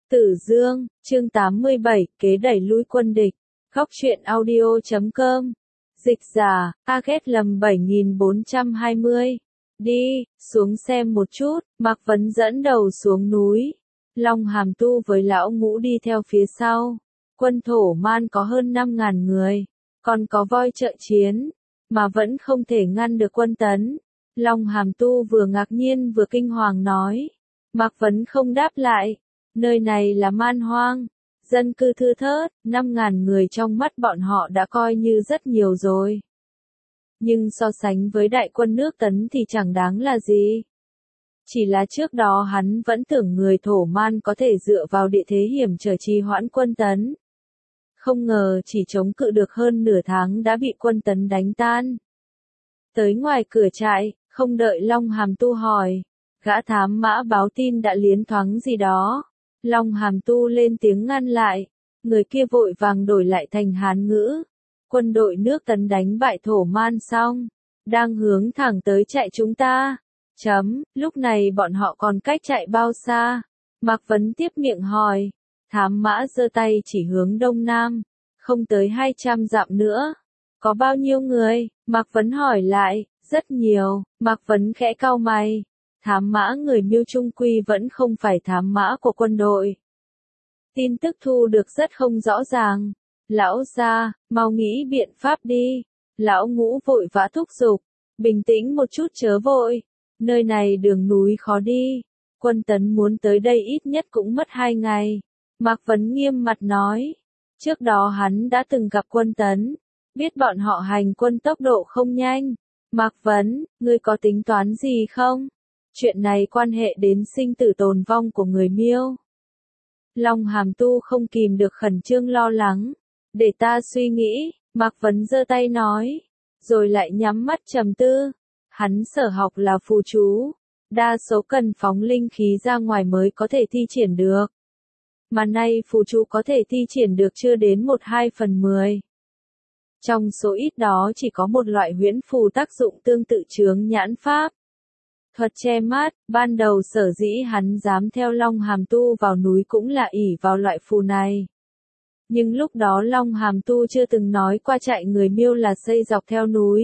Tử Dương, chương 87, kế đẩy lui quân địch. Góc truyện audio.com. Dịch giả, Aget lầm 7420. Đi, xuống xem một chút, Mạc Vấn dẫn đầu xuống núi. Long Hàm Tu với lão ngũ đi theo phía sau. Quân thổ man có hơn 5.000 người. Còn có voi trợ chiến. Mà vẫn không thể ngăn được quân tấn. Long Hàm Tu vừa ngạc nhiên vừa kinh hoàng nói. Mạc Vấn không đáp lại. Nơi này là man hoang. Dân cư thưa thớt, 5.000 người trong mắt bọn họ đã coi như rất nhiều rồi. Nhưng so sánh với đại quân nước Tấn thì chẳng đáng là gì. Chỉ là trước đó hắn vẫn tưởng người thổ man có thể dựa vào địa thế hiểm trở trì hoãn quân Tấn. Không ngờ chỉ chống cự được hơn nửa tháng đã bị quân Tấn đánh tan. Tới ngoài cửa trại, không đợi Long Hàm Tu hỏi. Gã thám mã báo tin đã liến thoáng gì đó. Long Hàm Tu lên tiếng ngăn lại. Người kia vội vàng đổi lại thành Hán ngữ. Quân đội nước Tấn đánh bại thổ man xong. Đang hướng thẳng tới chạy chúng ta. Lúc này bọn họ còn cách chạy bao xa? Mạc Vấn tiếp miệng hỏi. Thám mã giơ tay chỉ hướng đông nam. Không tới 200 dặm nữa. Có bao nhiêu người? Mạc Vấn hỏi lại. Rất nhiều. Mạc Vấn khẽ cau mày. Thám mã người Miêu trung quy vẫn không phải thám mã của quân đội. Tin tức thu được rất không rõ ràng. Lão gia, mau nghĩ biện pháp đi. Lão ngũ vội vã thúc giục. Bình tĩnh một chút chớ vội. Nơi này đường núi khó đi. Quân Tấn muốn tới đây ít nhất cũng mất 2 ngày. Mạc Vấn nghiêm mặt nói. Trước đó hắn đã từng gặp quân Tấn. Biết bọn họ hành quân tốc độ không nhanh. Mạc Vấn, ngươi có tính toán gì không? Chuyện này quan hệ đến sinh tử tồn vong của người Miêu. Long Hàm Tu không kìm được khẩn trương lo lắng. Để ta suy nghĩ, Mạc Vấn giơ tay nói. Rồi lại nhắm mắt trầm tư. Hắn sở học là phù chú. Đa số cần phóng linh khí ra ngoài mới có thể thi triển được. Mà nay phù chú có thể thi triển được chưa đến 1/2/10. Trong số ít đó chỉ có một loại huyễn phù tác dụng tương tự chướng nhãn pháp. Thuật che mắt, ban đầu sở dĩ hắn dám theo Long Hàm Tu vào núi cũng là ỷ vào loại phù này. Nhưng lúc đó Long Hàm Tu chưa từng nói qua trại người Miêu là xây dọc theo núi.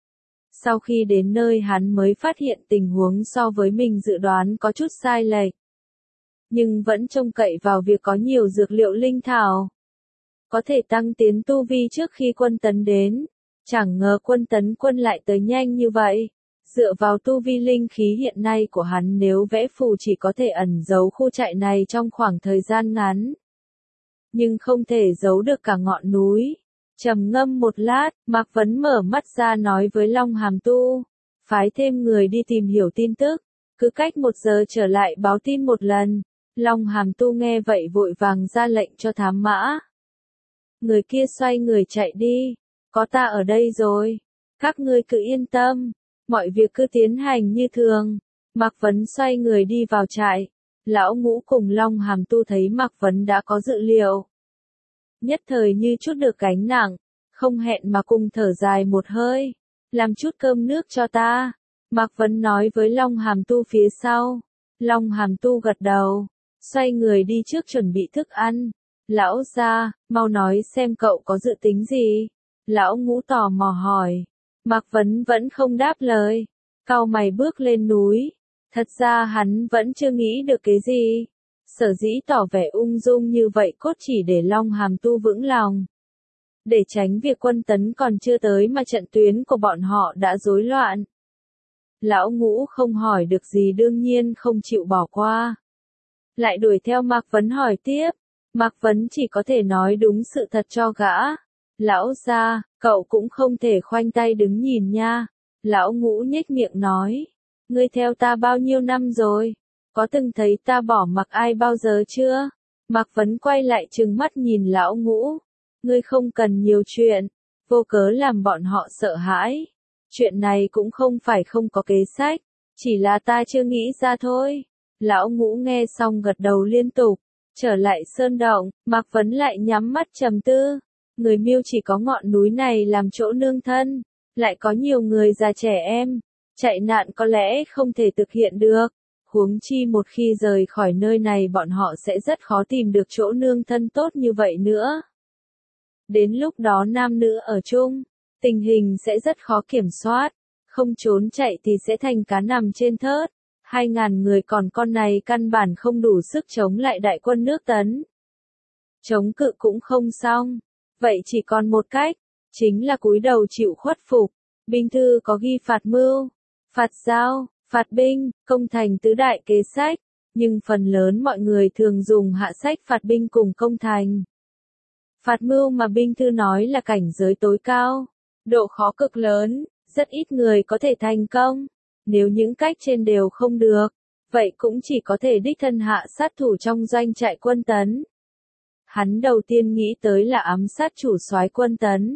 Sau khi đến nơi hắn mới phát hiện tình huống so với mình dự đoán có chút sai lệch. Nhưng vẫn trông cậy vào việc có nhiều dược liệu linh thảo. Có thể tăng tiến tu vi trước khi quân Tấn đến. Chẳng ngờ quân Tấn quân lại tới nhanh như vậy. Dựa vào tu vi linh khí hiện nay của hắn nếu vẽ phù chỉ có thể ẩn giấu khu trại này trong khoảng thời gian ngắn. Nhưng không thể giấu được cả ngọn núi. Trầm ngâm một lát, Mạc Vấn mở mắt ra nói với Long Hàm Tu. Phái thêm người đi tìm hiểu tin tức. Cứ cách 1 giờ trở lại báo tin một lần. Long Hàm Tu nghe vậy vội vàng ra lệnh cho thám mã. Người kia xoay người chạy đi. Có ta ở đây rồi. Các ngươi cứ yên tâm. Mọi việc cứ tiến hành như thường. Mạc Vấn xoay người đi vào trại. Lão ngũ cùng Long Hàm Tu thấy Mạc Vấn đã có dự liệu. Nhất thời như chút được gánh nặng. Không hẹn mà cùng thở dài một hơi. Làm chút cơm nước cho ta. Mạc Vấn nói với Long Hàm Tu phía sau. Long Hàm Tu gật đầu. Xoay người đi trước chuẩn bị thức ăn. Lão gia, mau nói xem cậu có dự tính gì? Lão ngũ tò mò hỏi. Mạc Vấn vẫn không đáp lời. Cau mày bước lên núi. Thật ra hắn vẫn chưa nghĩ được cái gì. Sở dĩ tỏ vẻ ung dung như vậy cốt chỉ để Long Hàm Tu vững lòng. Để tránh việc quân Tấn còn chưa tới mà trận tuyến của bọn họ đã rối loạn. Lão ngũ không hỏi được gì đương nhiên không chịu bỏ qua. Lại đuổi theo Mạc Vấn hỏi tiếp. Mạc Vấn chỉ có thể nói đúng sự thật cho gã. Lão gia, cậu cũng không thể khoanh tay đứng nhìn nha. Lão ngũ nhếch miệng nói. Ngươi theo ta bao nhiêu năm rồi? Có từng thấy ta bỏ mặc ai bao giờ chưa? Mạc Vấn quay lại trừng mắt nhìn lão ngũ. Ngươi không cần nhiều chuyện. Vô cớ làm bọn họ sợ hãi. Chuyện này cũng không phải không có kế sách. Chỉ là ta chưa nghĩ ra thôi. Lão ngũ nghe xong gật đầu liên tục. Trở lại sơn động, Mạc Vấn lại nhắm mắt trầm tư. Người Miêu chỉ có ngọn núi này làm chỗ nương thân. Lại có nhiều người già trẻ em. Chạy nạn có lẽ không thể thực hiện được. Huống chi một khi rời khỏi nơi này bọn họ sẽ rất khó tìm được chỗ nương thân tốt như vậy nữa. Đến lúc đó nam nữ ở chung, tình hình sẽ rất khó kiểm soát, không trốn chạy thì sẽ thành cá nằm trên thớt. 2.000 người còn con này căn bản không đủ sức chống lại đại quân nước Tấn. Chống cự cũng không xong, vậy chỉ còn một cách, chính là cúi đầu chịu khuất phục. Binh thư có ghi phạt mưu, phạt giao, phạt binh, công thành tứ đại kế sách, nhưng phần lớn mọi người thường dùng hạ sách phạt binh cùng công thành. Phạt mưu mà binh thư nói là cảnh giới tối cao, độ khó cực lớn, rất ít người có thể thành công. Nếu những cách trên đều không được, vậy cũng chỉ có thể đích thân hạ sát thủ trong doanh trại quân Tấn. Hắn đầu tiên nghĩ tới là ám sát chủ soái quân Tấn.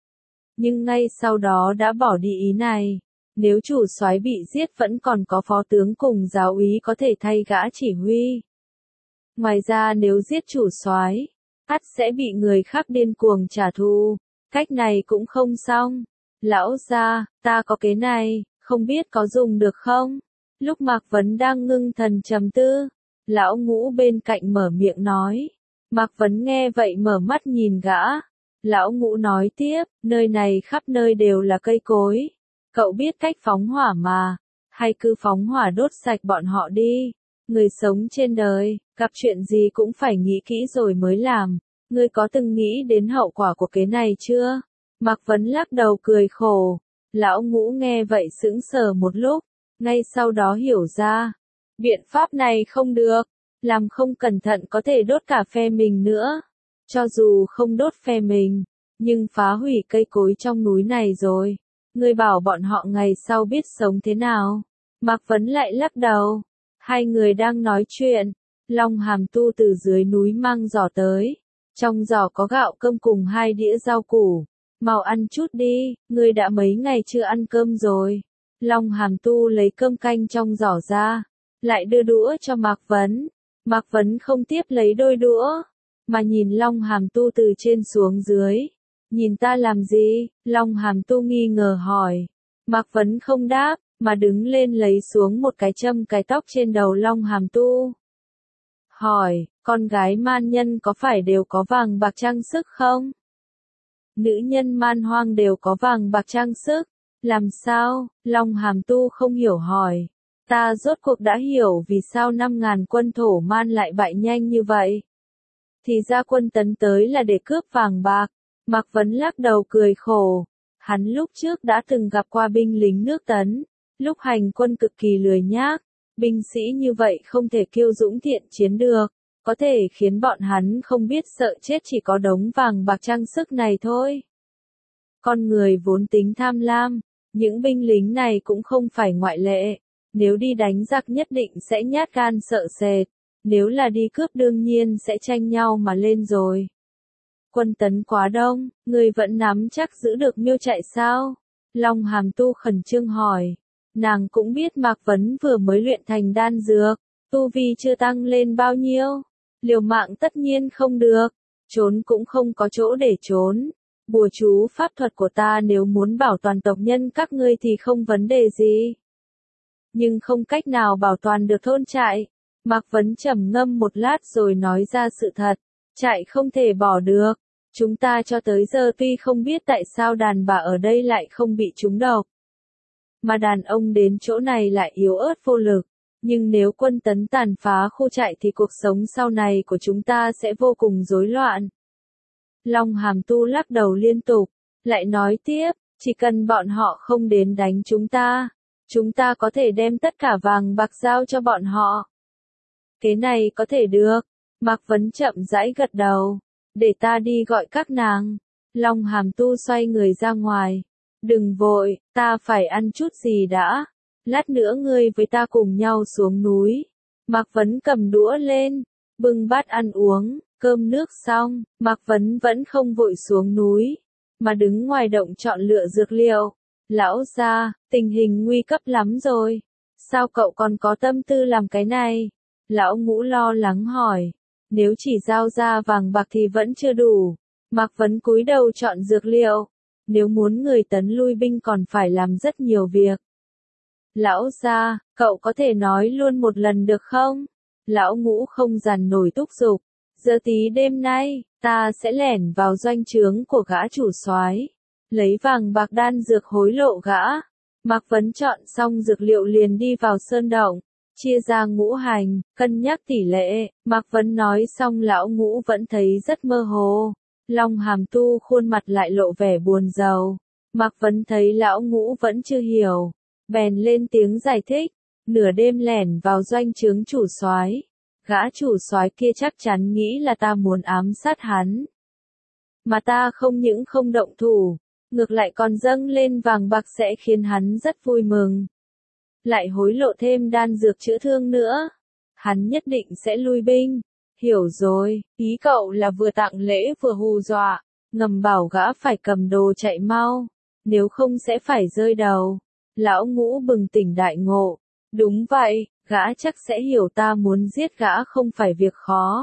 Nhưng ngay sau đó đã bỏ đi ý này. Nếu chủ soái bị giết vẫn còn có phó tướng cùng giáo úy có thể thay gã chỉ huy. Ngoài ra nếu giết chủ soái, ắt sẽ bị người khác điên cuồng trả thù. Cách này cũng không xong. Lão gia, ta có kế này, không biết có dùng được không? Lúc Mạc Vấn đang ngưng thần trầm tư, lão Ngũ bên cạnh mở miệng nói. Mạc Vấn nghe vậy mở mắt nhìn gã. Lão Ngũ nói tiếp, nơi này khắp nơi đều là cây cối. Cậu biết cách phóng hỏa mà, hay cứ phóng hỏa đốt sạch bọn họ đi. Người sống trên đời, gặp chuyện gì cũng phải nghĩ kỹ rồi mới làm. Ngươi có từng nghĩ đến hậu quả của cái này chưa? Mạc Vấn lắc đầu cười khổ. Lão Ngũ nghe vậy sững sờ một lúc, ngay sau đó hiểu ra. Biện pháp này không được, làm không cẩn thận có thể đốt cả phe mình nữa. Cho dù không đốt phe mình, nhưng phá hủy cây cối trong núi này rồi. Ngươi bảo bọn họ ngày sau biết sống thế nào? Mạc Vấn lại lắc đầu. Hai người đang nói chuyện, Long Hàm Tu từ dưới núi mang giỏ tới. Trong giỏ có gạo cơm cùng 2 đĩa rau củ. Mau ăn chút đi, ngươi đã mấy ngày chưa ăn cơm rồi. Long Hàm Tu lấy cơm canh trong giỏ ra, lại đưa đũa cho Mạc Vấn. Mạc Vấn không tiếp lấy đôi đũa, mà nhìn Long Hàm Tu từ trên xuống dưới. Nhìn ta làm gì? Long Hàm Tu nghi ngờ hỏi. Mạc Vấn không đáp, mà đứng lên lấy xuống một cái châm cài tóc trên đầu Long Hàm Tu. Hỏi, con gái man nhân có phải đều có vàng bạc trang sức không? Nữ nhân man hoang đều có vàng bạc trang sức. Làm sao? Long Hàm Tu không hiểu hỏi. Ta rốt cuộc đã hiểu vì sao 5.000 quân thổ man lại bại nhanh như vậy. Thì ra quân Tấn tới là để cướp vàng bạc. Mạc Vấn lắc đầu cười khổ. Hắn lúc trước đã từng gặp qua binh lính nước Tấn. Lúc hành quân cực kỳ lười nhác. Binh sĩ như vậy không thể kiêu dũng thiện chiến được. Có thể khiến bọn hắn không biết sợ chết chỉ có đống vàng bạc trang sức này thôi. Con người vốn tính tham lam. Những binh lính này cũng không phải ngoại lệ. Nếu đi đánh giặc nhất định sẽ nhát gan sợ sệt. Nếu là đi cướp đương nhiên sẽ tranh nhau mà lên rồi. Quân Tấn quá đông, người vẫn nắm chắc giữ được miêu chạy sao? Long Hàm Tu khẩn trương hỏi. Nàng cũng biết Mạc Vấn vừa mới luyện thành đan dược, tu vi chưa tăng lên bao nhiêu. Liều mạng tất nhiên không được, trốn cũng không có chỗ để trốn. Bùa chú pháp thuật của ta nếu muốn bảo toàn tộc nhân các ngươi thì không vấn đề gì. Nhưng không cách nào bảo toàn được thôn trại. Mạc Vấn trầm ngâm một lát rồi nói ra sự thật. Trại không thể bỏ được. Chúng ta cho tới giờ tuy không biết tại sao đàn bà ở đây lại không bị trúng độc. Mà đàn ông đến chỗ này lại yếu ớt vô lực. Nhưng nếu quân Tấn tàn phá khu trại thì cuộc sống sau này của chúng ta sẽ vô cùng rối loạn. Long Hàm Tu lắc đầu liên tục, lại nói tiếp, chỉ cần bọn họ không đến đánh chúng ta có thể đem tất cả vàng bạc giao cho bọn họ. Cái này có thể được. Mạc Vấn chậm rãi gật đầu. Để ta đi gọi các nàng. Long Hàm Tu xoay người ra ngoài. Đừng vội, ta phải ăn chút gì đã. Lát nữa ngươi với ta cùng nhau xuống núi. Mạc Vấn cầm đũa lên, bưng bát ăn uống, cơm nước xong, Mạc Vấn vẫn không vội xuống núi, mà đứng ngoài động chọn lựa dược liệu. Lão gia, tình hình nguy cấp lắm rồi. Sao cậu còn có tâm tư làm cái này? Lão Ngũ lo lắng hỏi. Nếu chỉ giao ra vàng bạc thì vẫn chưa đủ. Mạc Vấn cúi đầu chọn dược liệu. Nếu muốn người Tấn lui binh còn phải làm rất nhiều việc. Lão gia, Cậu có thể nói luôn một lần được không? Lão Ngũ không dằn nổi thúc giục. Giờ tí đêm nay, ta sẽ lẻn vào doanh trướng của gã chủ soái, lấy vàng bạc đan dược hối lộ gã. Mạc Vấn chọn xong dược liệu liền đi vào sơn động, chia ra ngũ hành, cân nhắc tỷ lệ. Mạc Vấn nói xong lão Ngũ vẫn thấy rất mơ hồ. Long Hàm Tu khuôn mặt lại lộ vẻ buồn rầu. Mạc Vấn thấy lão Ngũ vẫn chưa hiểu, bèn lên tiếng giải thích. Nửa đêm lẻn vào doanh trướng chủ soái, gã chủ soái kia chắc chắn nghĩ là ta muốn ám sát hắn. Mà ta không những không động thủ, ngược lại còn dâng lên vàng bạc sẽ khiến hắn rất vui mừng. Lại hối lộ thêm đan dược chữa thương nữa. Hắn nhất định sẽ lui binh. Hiểu rồi, ý cậu là vừa tặng lễ vừa hù dọa, ngầm bảo gã phải cầm đồ chạy mau, nếu không sẽ phải rơi đầu. Lão Ngũ bừng tỉnh đại ngộ. Đúng vậy, gã chắc sẽ hiểu ta muốn giết gã không phải việc khó.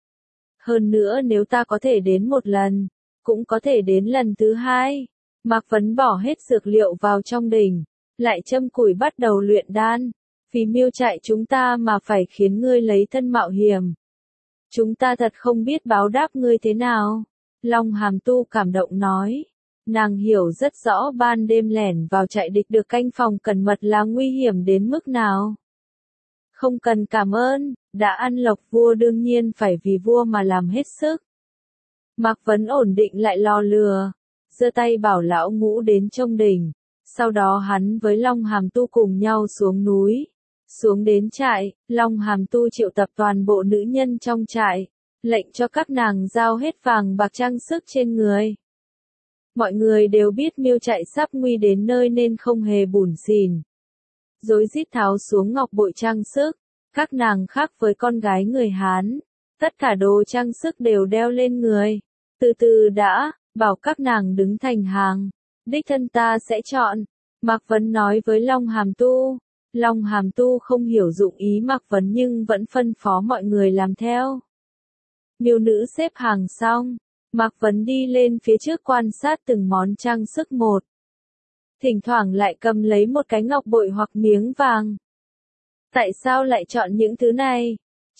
Hơn nữa nếu ta có thể đến một lần, cũng có thể đến lần thứ hai. Mạc Vấn bỏ hết dược liệu vào trong đỉnh, lại châm củi bắt đầu luyện đan. Vì Miêu Trại chúng ta mà phải khiến ngươi lấy thân mạo hiểm. Chúng ta thật không biết báo đáp ngươi thế nào. Long Hàm Tu cảm động nói. Nàng hiểu rất rõ ban đêm lẻn vào trại địch được canh phòng cẩn mật là nguy hiểm đến mức nào. Không cần cảm ơn, đã ăn lộc vua đương nhiên phải vì vua mà làm hết sức. Mạc Vấn ổn định lại lò lừa, giơ tay bảo lão Ngũ đến trông đỉnh. Sau đó hắn với Long Hàm Tu cùng nhau xuống núi. Xuống đến trại, Long Hàm Tu triệu tập toàn bộ nữ nhân trong trại, lệnh cho các nàng giao hết vàng bạc trang sức trên người. Mọi người đều biết Miêu Trại sắp nguy đến nơi nên không hề bủn xỉn. Rối rít tháo xuống ngọc bội trang sức, các nàng khác với con gái người Hán, tất cả đồ trang sức đều đeo lên người. Từ từ đã, bảo các nàng đứng thành hàng, đích thân ta sẽ chọn. Mạc Vấn nói với Long Hàm Tu. Long Hàm Tu không hiểu dụng ý Mạc Vấn nhưng vẫn phân phó mọi người làm theo. Miêu nữ xếp hàng xong, Mạc Vấn đi lên phía trước quan sát từng món trang sức một. Thỉnh thoảng lại cầm lấy một cái ngọc bội hoặc miếng vàng. Tại sao lại chọn những thứ này?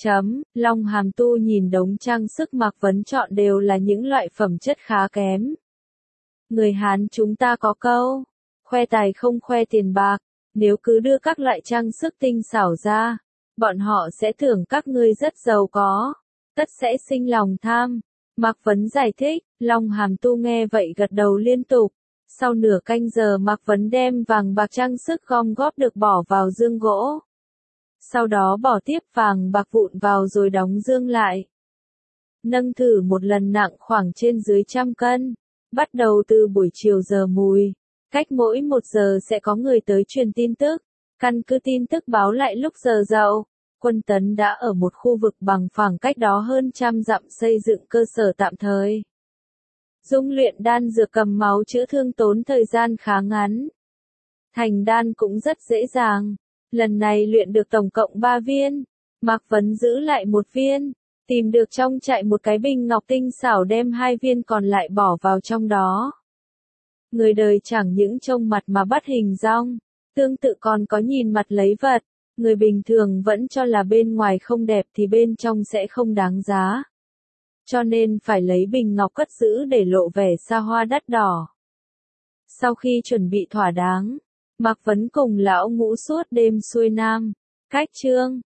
Long Hàm Tu nhìn đống trang sức Mạc Vấn chọn đều là những loại phẩm chất khá kém. Người Hán chúng ta có câu, khoe tài không khoe tiền bạc. Nếu cứ đưa các loại trang sức tinh xảo ra, bọn họ sẽ tưởng các ngươi rất giàu có, tất sẽ sinh lòng tham. Mạc Vấn giải thích, Long Hàm Tu nghe vậy gật đầu liên tục. Sau nửa canh giờ Mạc Vấn đem vàng bạc trang sức gom góp được bỏ vào dương gỗ. Sau đó bỏ tiếp vàng bạc vụn vào rồi đóng dương lại. Nâng thử một lần nặng khoảng trên dưới 100 cân. Bắt đầu từ buổi chiều giờ mùi. Cách mỗi 1 giờ sẽ có người tới truyền tin tức. Căn cứ tin tức báo lại lúc giờ dậu, quân Tấn đã ở một khu vực bằng phẳng cách đó hơn 100 dặm xây dựng cơ sở tạm thời. Dung luyện đan dược cầm máu chữa thương tốn thời gian khá ngắn. Thành đan cũng rất dễ dàng. Lần này luyện được tổng cộng 3 viên. Mạc Vấn giữ lại 1 viên. Tìm được trong trại một cái bình ngọc tinh xảo đem 2 viên còn lại bỏ vào trong đó. Người đời chẳng những trông mặt mà bắt hình dong, tương tự còn có nhìn mặt lấy vật. Người bình thường vẫn cho là bên ngoài không đẹp thì bên trong sẽ không đáng giá. Cho nên phải lấy bình ngọc cất giữ để lộ vẻ xa hoa đắt đỏ. Sau khi chuẩn bị thỏa đáng, Mạc Vấn cùng lão Ngũ suốt đêm xuôi nam, cách Chương.